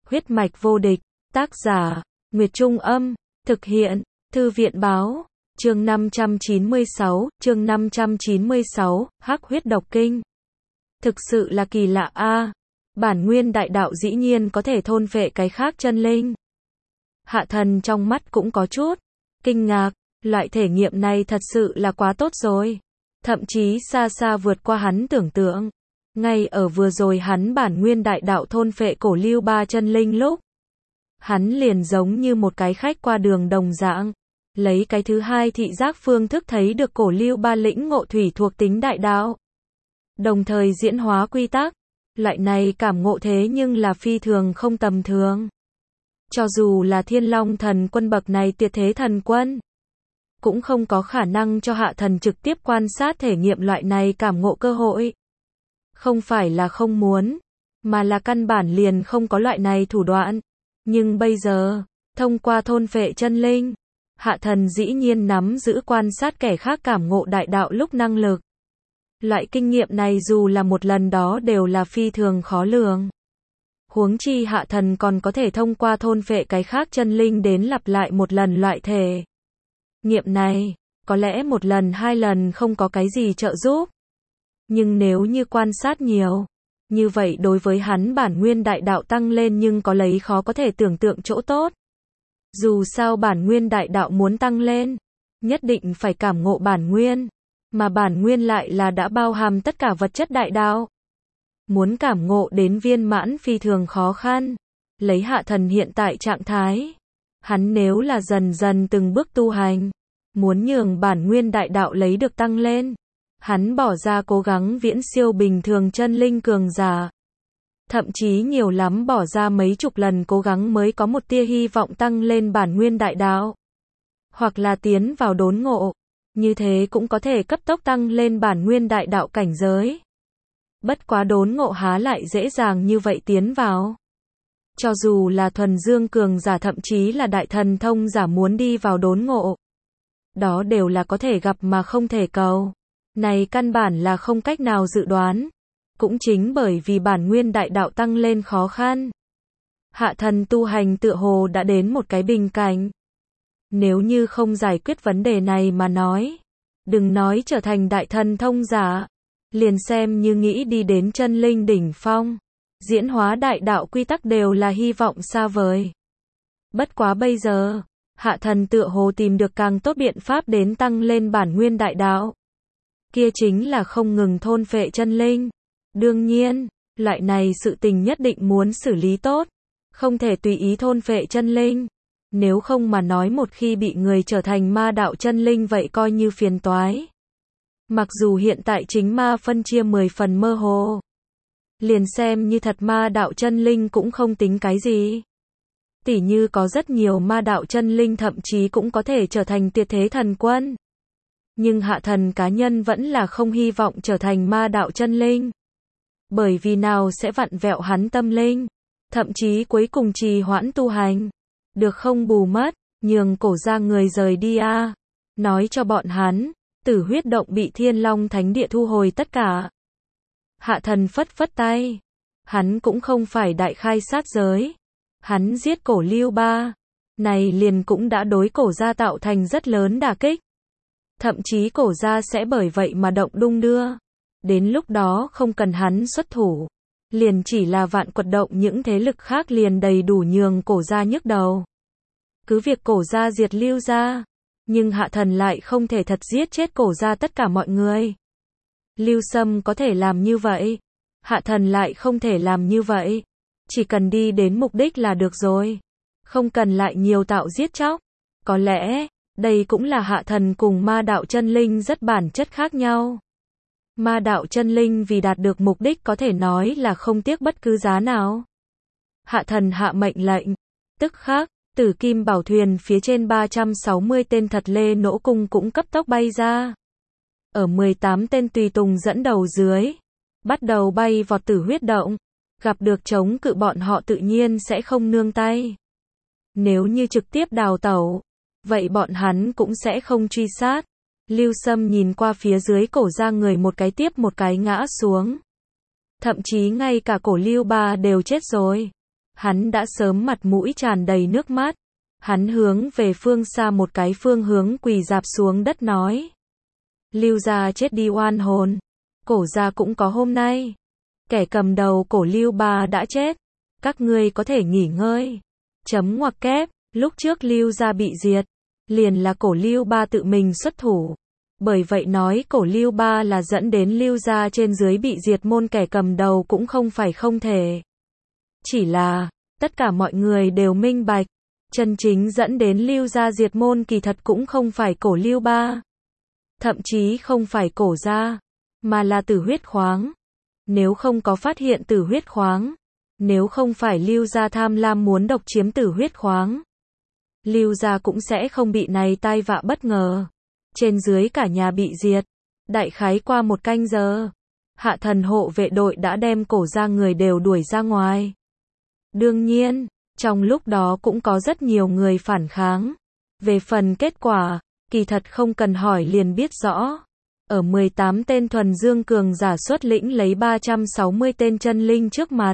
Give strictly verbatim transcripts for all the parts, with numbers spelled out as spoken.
Huyết mạch vô địch, tác giả, Nguyệt Trung Âm, thực hiện, Thư viện Báo, chương năm trăm chín mươi sáu, chương năm trăm chín mươi sáu, Hắc huyết độc kinh. Thực sự là kỳ lạ a, bản nguyên đại đạo dĩ nhiên có thể thôn phệ cái khác chân linh. Hạ Thần trong mắt cũng có chút kinh ngạc, loại thể nghiệm này thật sự là quá tốt rồi, thậm chí xa xa vượt qua hắn tưởng tượng. Ngay ở vừa rồi hắn bản nguyên đại đạo thôn phệ cổ lưu ba chân linh lúc, hắn liền giống như một cái khách qua đường đồng dạng, lấy cái thứ hai thị giác phương thức thấy được cổ lưu ba lĩnh ngộ thủy thuộc tính đại đạo, đồng thời diễn hóa quy tắc. Loại này cảm ngộ thế nhưng là phi thường không tầm thường. Cho dù là Thiên Long thần quân bậc này tuyệt thế thần quân, cũng không có khả năng cho Hạ Thần trực tiếp quan sát thể nghiệm loại này cảm ngộ cơ hội. Không phải là không muốn, mà là căn bản liền không có loại này thủ đoạn. Nhưng bây giờ, thông qua thôn phệ chân linh, Hạ Thần dĩ nhiên nắm giữ quan sát kẻ khác cảm ngộ đại đạo lúc năng lực. Loại kinh nghiệm này dù là một lần đó đều là phi thường khó lường. Huống chi Hạ Thần còn có thể thông qua thôn phệ cái khác chân linh đến lặp lại một lần loại thể nghiệm này, có lẽ một lần hai lần không có cái gì trợ giúp. Nhưng nếu như quan sát nhiều, như vậy đối với hắn bản nguyên đại đạo tăng lên nhưng có lấy khó có thể tưởng tượng chỗ tốt. Dù sao bản nguyên đại đạo muốn tăng lên, nhất định phải cảm ngộ bản nguyên, mà bản nguyên lại là đã bao hàm tất cả vật chất đại đạo. Muốn cảm ngộ đến viên mãn phi thường khó khăn. Lấy Hạ Thần hiện tại trạng thái, hắn nếu là dần dần từng bước tu hành, muốn nhường bản nguyên đại đạo lấy được tăng lên, hắn bỏ ra cố gắng viễn siêu bình thường chân linh cường giả. Thậm chí nhiều lắm bỏ ra mấy chục lần cố gắng mới có một tia hy vọng tăng lên bản nguyên đại đạo. Hoặc là tiến vào đốn ngộ, như thế cũng có thể cấp tốc tăng lên bản nguyên đại đạo cảnh giới. Bất quá đốn ngộ há lại dễ dàng như vậy tiến vào. Cho dù là thuần dương cường giả thậm chí là đại thần thông giả muốn đi vào đốn ngộ, đó đều là có thể gặp mà không thể cầu. Này căn bản là không cách nào dự đoán. Cũng chính bởi vì bản nguyên đại đạo tăng lên khó khăn, Hạ Thần tu hành tựa hồ đã đến một cái bình cảnh. Nếu như không giải quyết vấn đề này mà nói, đừng nói trở thành đại thần thông giả, liền xem như nghĩ đi đến chân linh đỉnh phong, diễn hóa đại đạo quy tắc đều là hy vọng xa vời. Bất quá bây giờ, Hạ Thần tựa hồ tìm được càng tốt biện pháp đến tăng lên bản nguyên đại đạo. Kia chính là không ngừng thôn phệ chân linh. Đương nhiên, loại này sự tình nhất định muốn xử lý tốt, không thể tùy ý thôn phệ chân linh. Nếu không mà nói một khi bị người trở thành ma đạo chân linh vậy coi như phiền toái. Mặc dù hiện tại chính ma phân chia mười phần mơ hồ, liền xem như thật ma đạo chân linh cũng không tính cái gì. Tỉ như có rất nhiều ma đạo chân linh thậm chí cũng có thể trở thành tuyệt thế thần quân. Nhưng Hạ Thần cá nhân vẫn là không hy vọng trở thành ma đạo chân linh. Bởi vì nào sẽ vặn vẹo hắn tâm linh, thậm chí cuối cùng trì hoãn tu hành. Được không bù mất, nhường cổ ra người rời đi a. À. Nói cho bọn hắn, Tử huyết động bị Thiên Long Thánh Địa thu hồi tất cả. Hạ Thần phất phất tay. Hắn cũng không phải đại khai sát giới. Hắn giết cổ lưu ba. Này liền cũng đã đối cổ gia tạo thành rất lớn đả kích. Thậm chí cổ gia sẽ bởi vậy mà động đung đưa. Đến lúc đó không cần hắn xuất thủ, liền chỉ là vạn quật động những thế lực khác liền đầy đủ nhường cổ gia nhức đầu. Cứ việc cổ gia diệt lưu gia, nhưng Hạ Thần lại không thể thật giết chết cổ gia tất cả mọi người. Lưu Sâm có thể làm như vậy, Hạ Thần lại không thể làm như vậy. Chỉ cần đi đến mục đích là được rồi, không cần lại nhiều tạo giết chóc. Có lẽ, đây cũng là Hạ Thần cùng ma đạo chân linh rất bản chất khác nhau. Ma đạo chân linh vì đạt được mục đích có thể nói là không tiếc bất cứ giá nào. Hạ Thần hạ mệnh lệnh, tức khắc, Tử Kim Bảo Thuyền phía trên ba trăm sáu mươi tên thật lê nỗ cung cũng cấp tốc bay ra. Ở mười tám tên tùy tùng dẫn đầu dưới, bắt đầu bay vọt Tử huyết động, gặp được chống cự bọn họ tự nhiên sẽ không nương tay. Nếu như trực tiếp đào tẩu, vậy bọn hắn cũng sẽ không truy sát. Lưu Sâm nhìn qua phía dưới cổ ra người một cái tiếp một cái ngã xuống. Thậm chí ngay cả cổ Lưu Ba đều chết rồi. Hắn đã sớm mặt mũi tràn đầy nước mắt. Hắn hướng về phương xa một cái phương hướng quỳ rạp xuống đất nói. Lưu gia chết đi oan hồn. Cổ gia cũng có hôm nay. Kẻ cầm đầu cổ Lưu Ba đã chết. Các ngươi có thể nghỉ ngơi. Chấm ngoặc kép, lúc trước Lưu gia bị diệt. Liền là cổ Lưu Ba tự mình xuất thủ. Bởi vậy nói cổ Lưu Ba là dẫn đến Lưu gia trên dưới bị diệt môn kẻ cầm đầu cũng không phải không thể. Chỉ là, tất cả mọi người đều minh bạch. Chân chính dẫn đến Lưu gia diệt môn kỳ thật cũng không phải cổ Lưu Ba. Thậm chí không phải cổ gia, mà là Tử Huyết khoáng. Nếu không có phát hiện Tử Huyết khoáng, nếu không phải Lưu gia tham lam muốn độc chiếm Tử Huyết khoáng, Lưu gia cũng sẽ không bị này tai vạ bất ngờ. Trên dưới cả nhà bị diệt. Đại khái qua một canh giờ, Hạ Thần hộ vệ đội đã đem cổ gia người đều đuổi ra ngoài. Đương nhiên, trong lúc đó cũng có rất nhiều người phản kháng. Về phần kết quả, kỳ thật không cần hỏi liền biết rõ. Ở mười tám tên thuần dương cường giả xuất lĩnh lấy ba trăm sáu mươi tên chân linh trước mặt.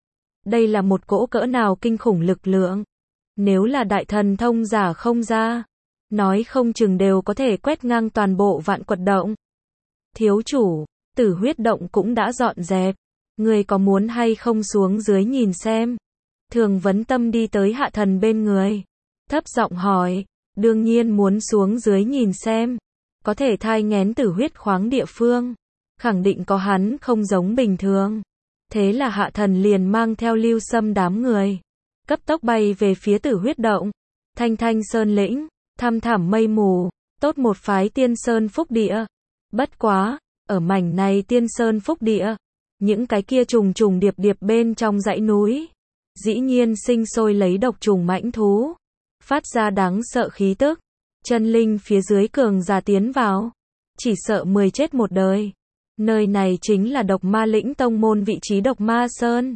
Đây là một cỗ cỡ nào kinh khủng lực lượng. Nếu là đại thần thông giả không ra, nói không chừng đều có thể quét ngang toàn bộ vạn quật động. Thiếu chủ, Tử Huyết động cũng đã dọn dẹp. Người có muốn hay không xuống dưới nhìn xem? Thường Vấn Tâm đi tới Hạ Thần bên người. Thấp giọng hỏi, đương nhiên muốn xuống dưới nhìn xem. Có thể thai nghén Tử Huyết khoáng địa phương. Khẳng định có hắn không giống bình thường. Thế là Hạ Thần liền mang theo Lưu Sâm đám người. Cấp tốc bay về phía Tử Huyết động. Thanh Thanh Sơn lĩnh, thăm thẳm mây mù, tốt một phái tiên sơn phúc địa. Bất quá, ở mảnh này tiên sơn phúc địa, những cái kia trùng trùng điệp điệp bên trong dãy núi, dĩ nhiên sinh sôi lấy độc trùng mãnh thú, phát ra đáng sợ khí tức. Chân linh phía dưới cường giả tiến vào, chỉ sợ mười chết một đời. Nơi này chính là Độc Ma Lĩnh tông môn vị trí Độc Ma Sơn.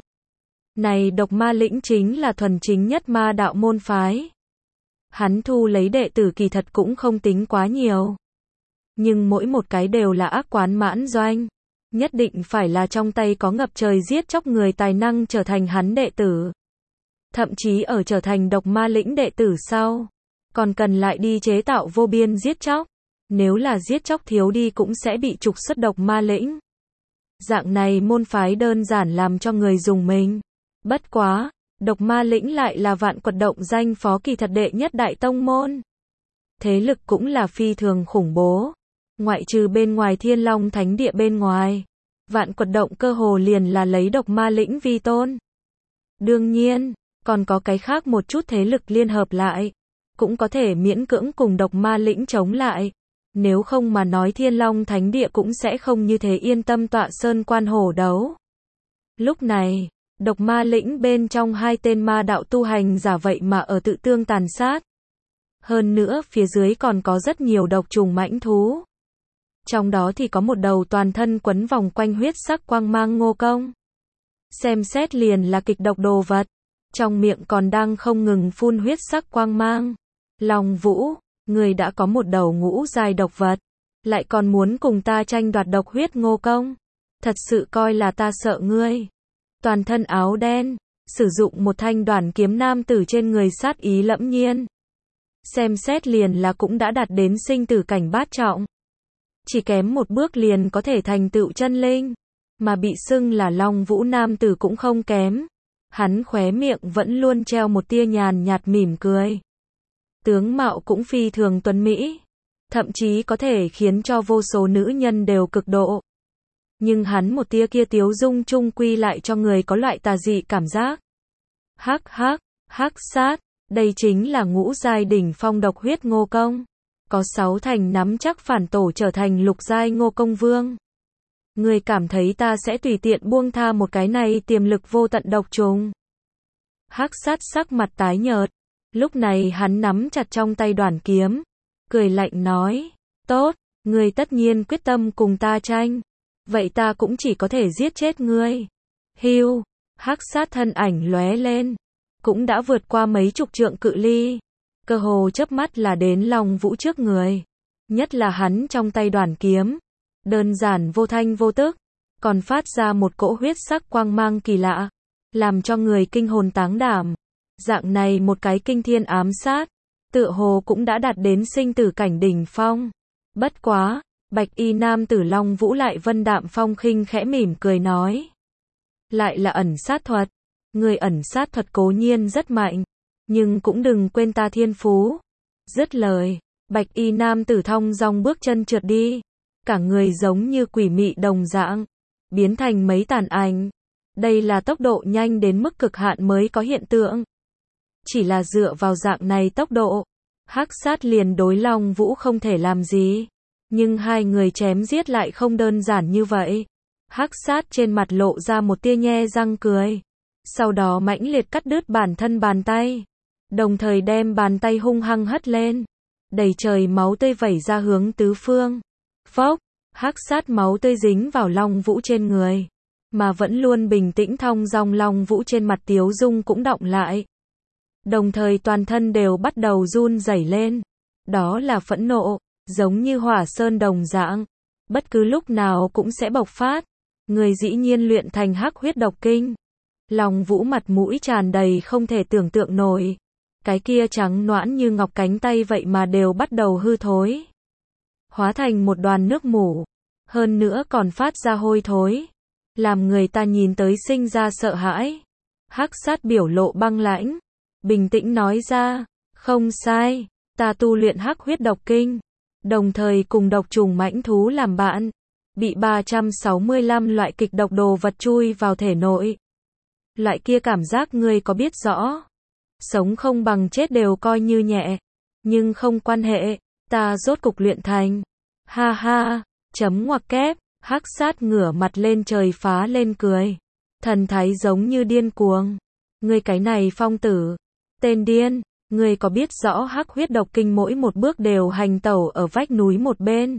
Này Độc Ma Lĩnh chính là thuần chính nhất ma đạo môn phái. Hắn thu lấy đệ tử kỳ thật cũng không tính quá nhiều. Nhưng mỗi một cái đều là ác quán mãn doanh. Nhất định phải là trong tay có ngập trời giết chóc người tài năng trở thành hắn đệ tử. Thậm chí ở trở thành Độc Ma Lĩnh đệ tử sau, còn cần lại đi chế tạo vô biên giết chóc. Nếu là giết chóc thiếu đi cũng sẽ bị trục xuất Độc Ma Lĩnh. Dạng này môn phái đơn giản làm cho người dùng mình. Bất quá, Độc Ma Lĩnh lại là vạn quật động danh phó kỳ thật đệ nhất đại tông môn. Thế lực cũng là phi thường khủng bố. Ngoại trừ bên ngoài Thiên Long Thánh Địa bên ngoài, vạn quật động cơ hồ liền là lấy Độc Ma Lĩnh vi tôn. Đương nhiên, còn có cái khác một chút thế lực liên hợp lại, cũng có thể miễn cưỡng cùng Độc Ma Lĩnh chống lại. Nếu không mà nói Thiên Long Thánh Địa cũng sẽ không như thế yên tâm tọa sơn quan hổ đấu. Lúc này, Độc Ma Lĩnh bên trong hai tên ma đạo tu hành giả vậy mà ở tự tương tàn sát. Hơn nữa phía dưới còn có rất nhiều độc trùng mãnh thú. Trong đó thì có một đầu toàn thân quấn vòng quanh huyết sắc quang mang ngô công. Xem xét liền là kịch độc đồ vật. Trong miệng còn đang không ngừng phun huyết sắc quang mang. Long Vũ, người đã có một đầu ngũ giai độc vật, lại còn muốn cùng ta tranh đoạt độc huyết ngô công. Thật sự coi là ta sợ ngươi. Toàn thân áo đen, sử dụng một thanh đoản kiếm nam tử trên người sát ý lẫm nhiên. Xem xét liền là cũng đã đạt đến sinh tử cảnh bát trọng. Chỉ kém một bước liền có thể thành tựu chân linh. Mà bị xưng là Long Vũ nam tử cũng không kém. Hắn khóe miệng vẫn luôn treo một tia nhàn nhạt mỉm cười. Tướng mạo cũng phi thường tuấn mỹ. Thậm chí có thể khiến cho vô số nữ nhân đều cực độ. Nhưng hắn một tia kia tiếu dung chung quy lại cho người có loại tà dị cảm giác. Hắc hắc, hắc sát, đây chính là ngũ giai đỉnh phong độc huyết ngô công. Có sáu thành nắm chắc phản tổ trở thành lục giai ngô công vương. Người cảm thấy ta sẽ tùy tiện buông tha một cái này tiềm lực vô tận độc trùng. Hắc sát sắc mặt tái nhợt. Lúc này hắn nắm chặt trong tay đoản kiếm. Cười lạnh nói, tốt, người tất nhiên quyết tâm cùng ta tranh. Vậy ta cũng chỉ có thể giết chết ngươi. Hiu, hắc sát thân ảnh lóe lên. Cũng đã vượt qua mấy chục trượng cự ly. Cơ hồ chớp mắt là đến Long Vũ trước người. Nhất là hắn trong tay đoản kiếm. Đơn giản vô thanh vô tức. Còn phát ra một cỗ huyết sắc quang mang kỳ lạ. làm cho người kinh hồn táng đảm. Dạng này một cái kinh thiên ám sát, tựa hồ cũng đã đạt đến sinh tử cảnh đỉnh phong. Bất quá, bạch y nam tử Long Vũ lại vân đạm phong khinh khẽ mỉm cười nói. Lại là ẩn sát thuật. Người ẩn sát thuật cố nhiên rất mạnh, nhưng cũng đừng quên ta thiên phú. Dứt lời, bạch y nam tử thong dong bước chân trượt đi. Cả người giống như quỷ mị đồng dạng, biến thành mấy tàn ảnh. Đây là tốc độ nhanh đến mức cực hạn mới có hiện tượng. Chỉ là dựa vào dạng này tốc độ, Hắc Sát liền đối Long Vũ không thể làm gì. Nhưng hai người chém giết lại không đơn giản như vậy. Hắc Sát trên mặt lộ ra một tia nhe răng cười. Sau đó mãnh liệt cắt đứt bản thân bàn tay. Đồng thời đem bàn tay hung hăng hất lên. Đầy trời máu tươi vẩy ra hướng tứ phương. Phốc, Hắc Sát máu tươi dính vào Long Vũ trên người. Mà vẫn luôn bình tĩnh thong dong Long Vũ trên mặt tiếu dung cũng đọng lại. Đồng thời toàn thân đều bắt đầu run rẩy lên. Đó là phẫn nộ, giống như hỏa sơn đồng dạng. Bất cứ lúc nào cũng sẽ bộc phát. Người dĩ nhiên luyện thành hắc huyết độc kinh. Long Vũ mặt mũi tràn đầy không thể tưởng tượng nổi. Cái kia trắng nõn như ngọc cánh tay vậy mà đều bắt đầu hư thối. Hóa thành một đoàn nước mủ. Hơn nữa còn phát ra hôi thối. Làm người ta nhìn tới sinh ra sợ hãi. Hắc Sát biểu lộ băng lãnh. Bình tĩnh nói ra. Không sai. Ta tu luyện hắc huyết độc kinh. Đồng thời cùng độc trùng mãnh thú làm bạn. Bị ba trăm sáu mươi lăm loại kịch độc đồ vật chui vào thể nội. Loại kia cảm giác ngươi có biết rõ. Sống không bằng chết đều coi như nhẹ. Nhưng không quan hệ. Ta rốt cục luyện thành. Ha ha. Chấm ngoặc kép. Hắc Sát ngửa mặt lên trời phá lên cười. Thần thái giống như điên cuồng. Ngươi cái này phong tử. Tên điên. Ngươi có biết rõ hắc huyết độc kinh mỗi một bước đều hành tẩu ở vách núi một bên.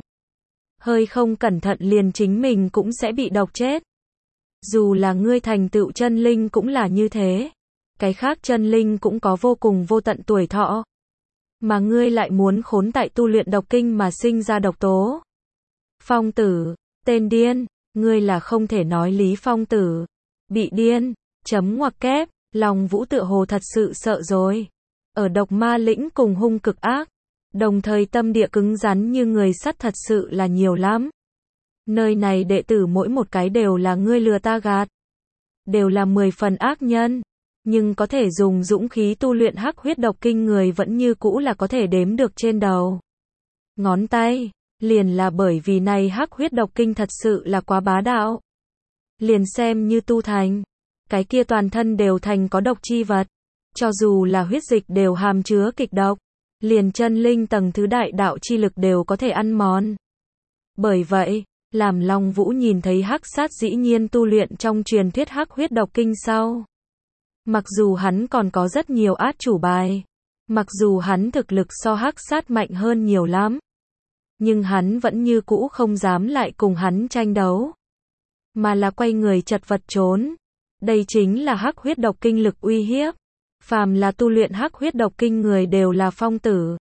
Hơi không cẩn thận liền chính mình cũng sẽ bị độc chết. Dù là ngươi thành tựu chân linh cũng là như thế. Cái khác chân linh cũng có vô cùng vô tận tuổi thọ. Mà ngươi lại muốn khốn tại tu luyện độc kinh mà sinh ra độc tố. Phong tử. Tên điên. Ngươi là không thể nói lý phong tử. Bị điên. Chấm ngoặc kép. Long Vũ tựa hồ thật sự sợ rồi. Ở độc ma lĩnh cùng hung cực ác. Đồng thời tâm địa cứng rắn như người sắt thật sự là nhiều lắm. Nơi này đệ tử mỗi một cái đều là ngươi lừa ta gạt. Đều là mười phần ác nhân. Nhưng có thể dùng dũng khí tu luyện hắc huyết độc kinh người vẫn như cũ là có thể đếm được trên đầu ngón tay. Liền là bởi vì này hắc huyết độc kinh thật sự là quá bá đạo. Liền xem như tu thành. Cái kia toàn thân đều thành có độc chi vật. Cho dù là huyết dịch đều hàm chứa kịch độc. Liền chân linh tầng thứ đại đạo chi lực đều có thể ăn mòn. Bởi vậy, làm Long Vũ nhìn thấy Hắc Sát dĩ nhiên tu luyện trong truyền thuyết hắc huyết độc kinh sau. Mặc dù hắn còn có rất nhiều át chủ bài. Mặc dù hắn thực lực so Hắc Sát mạnh hơn nhiều lắm. Nhưng hắn vẫn như cũ không dám lại cùng hắn tranh đấu. Mà là quay người chật vật trốn. Đây chính là hắc huyết độc kinh lực uy hiếp. Phàm là tu luyện hắc huyết độc kinh người đều là phong tử.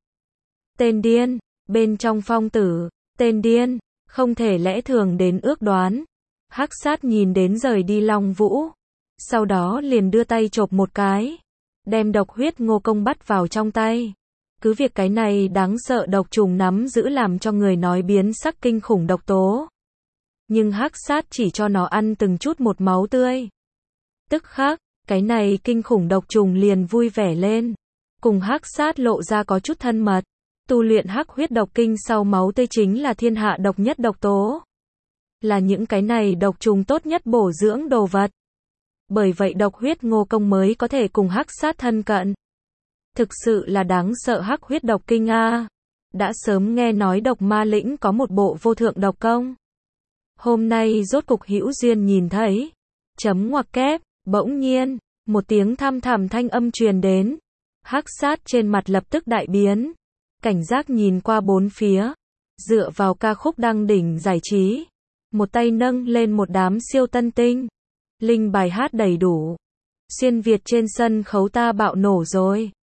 Tên điên. Bên trong phong tử. Tên điên. Không thể lẽ thường đến ước đoán. Hắc Sát nhìn đến rời đi Long Vũ. Sau đó liền đưa tay chộp một cái. Đem độc huyết ngô công bắt vào trong tay. Cứ việc cái này đáng sợ độc trùng nắm giữ làm cho người nói biến sắc kinh khủng độc tố. Nhưng Hắc Sát chỉ cho nó ăn từng chút một máu tươi. Tức khắc, cái này kinh khủng độc trùng liền vui vẻ lên. Cùng Hắc Sát lộ ra có chút thân mật. Tu luyện hắc huyết độc kinh sau máu tươi chính là thiên hạ độc nhất độc tố. Là những cái này độc trùng tốt nhất bổ dưỡng đồ vật. Bởi vậy độc huyết ngô công mới có thể cùng Hắc Sát thân cận. Thực sự là đáng sợ hắc huyết độc kinh a. Đã sớm nghe nói độc ma lĩnh có một bộ vô thượng độc công. Hôm nay rốt cục hữu duyên nhìn thấy. Chấm ngoặc kép. Bỗng nhiên, một tiếng thăm thẳm thanh âm truyền đến. Hắc Sát trên mặt lập tức đại biến. Cảnh giác nhìn qua bốn phía. Dựa vào ca khúc đăng đỉnh giải trí. Một tay nâng lên một đám siêu tân tinh. Linh bài hát đầy đủ. Xuyên Việt trên sân khấu ta bạo nổ rồi.